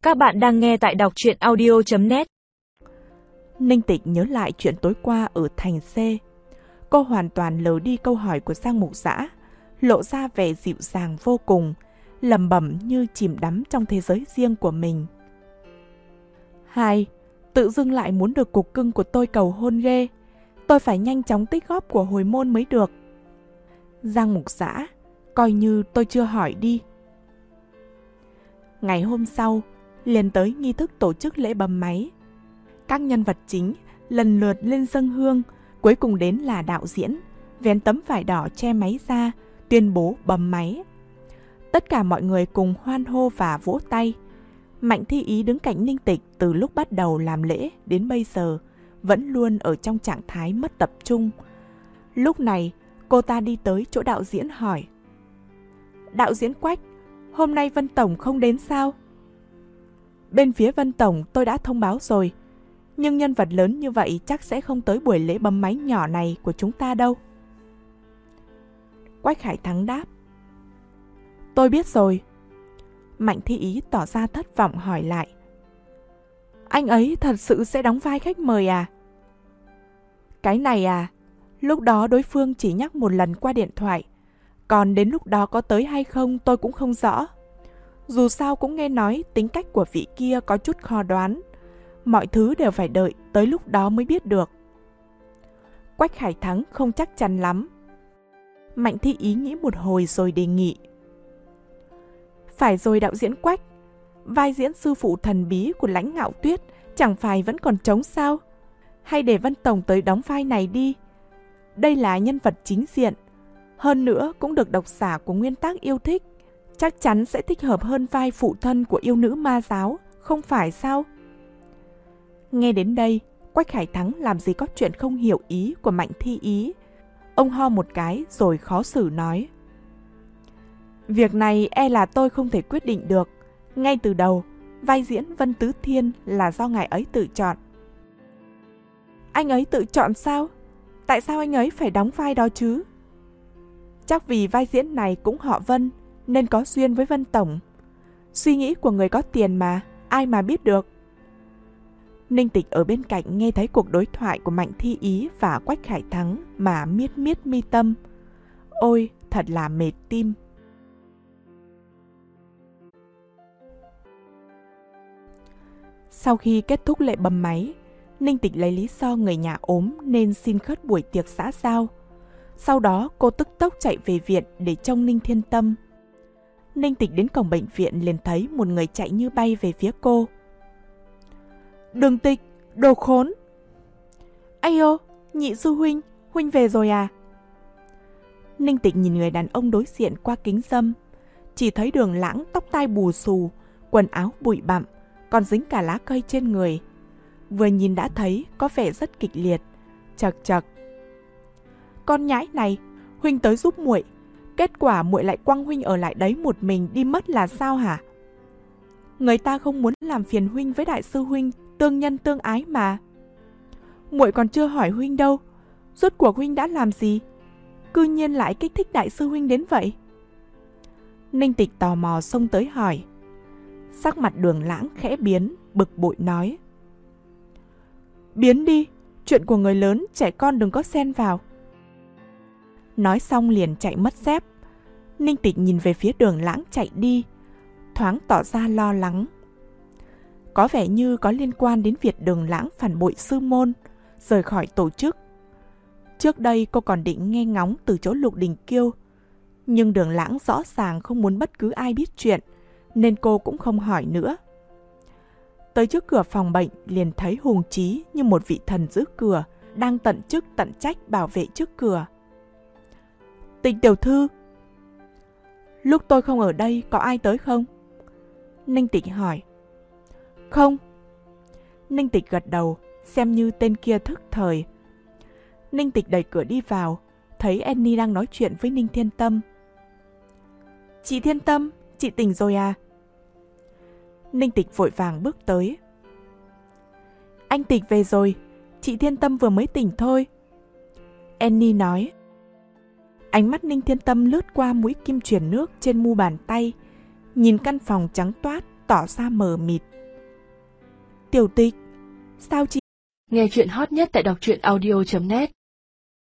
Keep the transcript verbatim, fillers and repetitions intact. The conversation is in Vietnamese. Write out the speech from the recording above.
Các bạn đang nghe tại đọc truyện audio chấm net. Ninh Tịch nhớ lại chuyện tối qua ở thành C. Cô hoàn toàn lờ đi câu hỏi của Giang Mục Dã, lộ ra vẻ dịu dàng vô cùng, lẩm bẩm như chìm đắm trong thế giới riêng của mình. Hai, tự dưng lại muốn được cục cưng của tôi cầu hôn ghê. Tôi phải nhanh chóng tích góp của hồi môn mới được. Giang Mục Dã, coi như tôi chưa hỏi đi. Ngày hôm sau, liền tới nghi thức tổ chức lễ bấm máy. Các nhân vật chính lần lượt lên dâng hương, cuối cùng đến là đạo diễn, vén tấm vải đỏ che máy ra, tuyên bố bấm máy. Tất cả mọi người cùng hoan hô và vỗ tay. Mạnh Thi Ý đứng cạnh Ninh Tịch từ lúc bắt đầu làm lễ đến bây giờ, vẫn luôn ở trong trạng thái mất tập trung. Lúc này, cô ta đi tới chỗ đạo diễn hỏi: Đạo diễn Quách, hôm nay Vân Tổng không đến sao? Bên phía Vân Tổng tôi đã thông báo rồi, nhưng nhân vật lớn như vậy chắc sẽ không tới buổi lễ bấm máy nhỏ này của chúng ta đâu. Quách Khải Thắng đáp: Tôi biết rồi. Mạnh Thi Ý tỏ ra thất vọng hỏi lại: Anh ấy thật sự sẽ đóng vai khách mời à? Cái này à, lúc đó đối phương chỉ nhắc một lần qua điện thoại, còn đến lúc đó có tới hay không tôi cũng không rõ. Dù sao cũng nghe nói tính cách của vị kia có chút khó đoán, mọi thứ đều phải đợi tới lúc đó mới biết được. Quách Khải Thắng không chắc chắn lắm. Mạnh Thi Ý nghĩ một hồi rồi đề nghị: Phải rồi đạo diễn Quách, vai diễn sư phụ thần bí của Lãnh Ngạo Tuyết chẳng phải vẫn còn trống sao? Hay để Vân Tổng tới đóng vai này đi. Đây là nhân vật chính diện, hơn nữa cũng được độc giả của nguyên tác yêu thích, chắc chắn sẽ thích hợp hơn vai phụ thân của yêu nữ ma giáo, không phải sao? Nghe đến đây, Quách Khải Thắng làm gì có chuyện không hiểu ý của Mạnh Thi Ý. Ông ho một cái rồi khó xử nói: Việc này e là tôi không thể quyết định được. Ngay từ đầu, vai diễn Vân Tứ Thiên là do ngài ấy tự chọn. Anh ấy tự chọn sao? Tại sao anh ấy phải đóng vai đó chứ? Chắc vì vai diễn này cũng họ Vân, nên có duyên với Vân Tổng. Suy nghĩ của người có tiền mà, ai mà biết được. Ninh Tịch ở bên cạnh nghe thấy cuộc đối thoại của Mạnh Thi Ý và Quách Khải Thắng mà miết miết mi tâm. Ôi, thật là mệt tim. Sau khi kết thúc lễ bấm máy, Ninh Tịch lấy lý do người nhà ốm nên xin khất buổi tiệc xã giao. Sau đó cô tức tốc chạy về viện để trông Ninh Thiên Tâm. Ninh Tịch đến cổng bệnh viện liền thấy một người chạy như bay về phía cô. Đường Tịch, đồ khốn! Ây ô, nhị sư huynh, huynh về rồi à? Ninh Tịch nhìn người đàn ông đối diện qua kính râm, chỉ thấy Đường Lãng tóc tai bù xù, quần áo bụi bặm, còn dính cả lá cây trên người. Vừa nhìn đã thấy có vẻ rất kịch liệt. Chật chật. Con nhãi này, huynh tới giúp muội, kết quả muội lại quăng huynh ở lại đấy một mình đi mất là sao hả? Người ta không muốn làm phiền huynh với đại sư huynh, tương nhân tương ái mà. Muội còn chưa hỏi huynh đâu, rốt cuộc huynh đã làm gì? Cư nhiên lại kích thích đại sư huynh đến vậy. Ninh Tịch tò mò xông tới hỏi. Sắc mặt Đường Lãng khẽ biến, bực bội nói: Biến đi, chuyện của người lớn, trẻ con đừng có xen vào. Nói xong liền chạy mất dép. Ninh Tịch nhìn về phía Đường Lãng chạy đi, thoáng tỏ ra lo lắng. Có vẻ như có liên quan đến việc Đường Lãng phản bội sư môn, rời khỏi tổ chức. Trước đây cô còn định nghe ngóng từ chỗ Lục Đình Kiêu, nhưng Đường Lãng rõ ràng không muốn bất cứ ai biết chuyện, nên cô cũng không hỏi nữa. Tới trước cửa phòng bệnh liền thấy Hùng Chí như một vị thần giữ cửa, đang tận chức tận trách bảo vệ trước cửa. Tịch tiểu thư, lúc tôi không ở đây có ai tới không? Ninh Tịch hỏi. Không. Ninh Tịch gật đầu, xem như tên kia thức thời. Ninh Tịch đẩy cửa đi vào, thấy Annie đang nói chuyện với Ninh Thiên Tâm. Chị Thiên Tâm, chị tỉnh rồi à? Ninh Tịch vội vàng bước tới. Anh Tịch về rồi, chị Thiên Tâm vừa mới tỉnh thôi. Annie nói. Ánh mắt Ninh Thiên Tâm lướt qua mũi kim truyền nước trên mu bàn tay, nhìn căn phòng trắng toát, tỏ ra mờ mịt. Tiểu Tịch, sao chị? Nghe chuyện hot nhất tại đọc truyện audio chấm net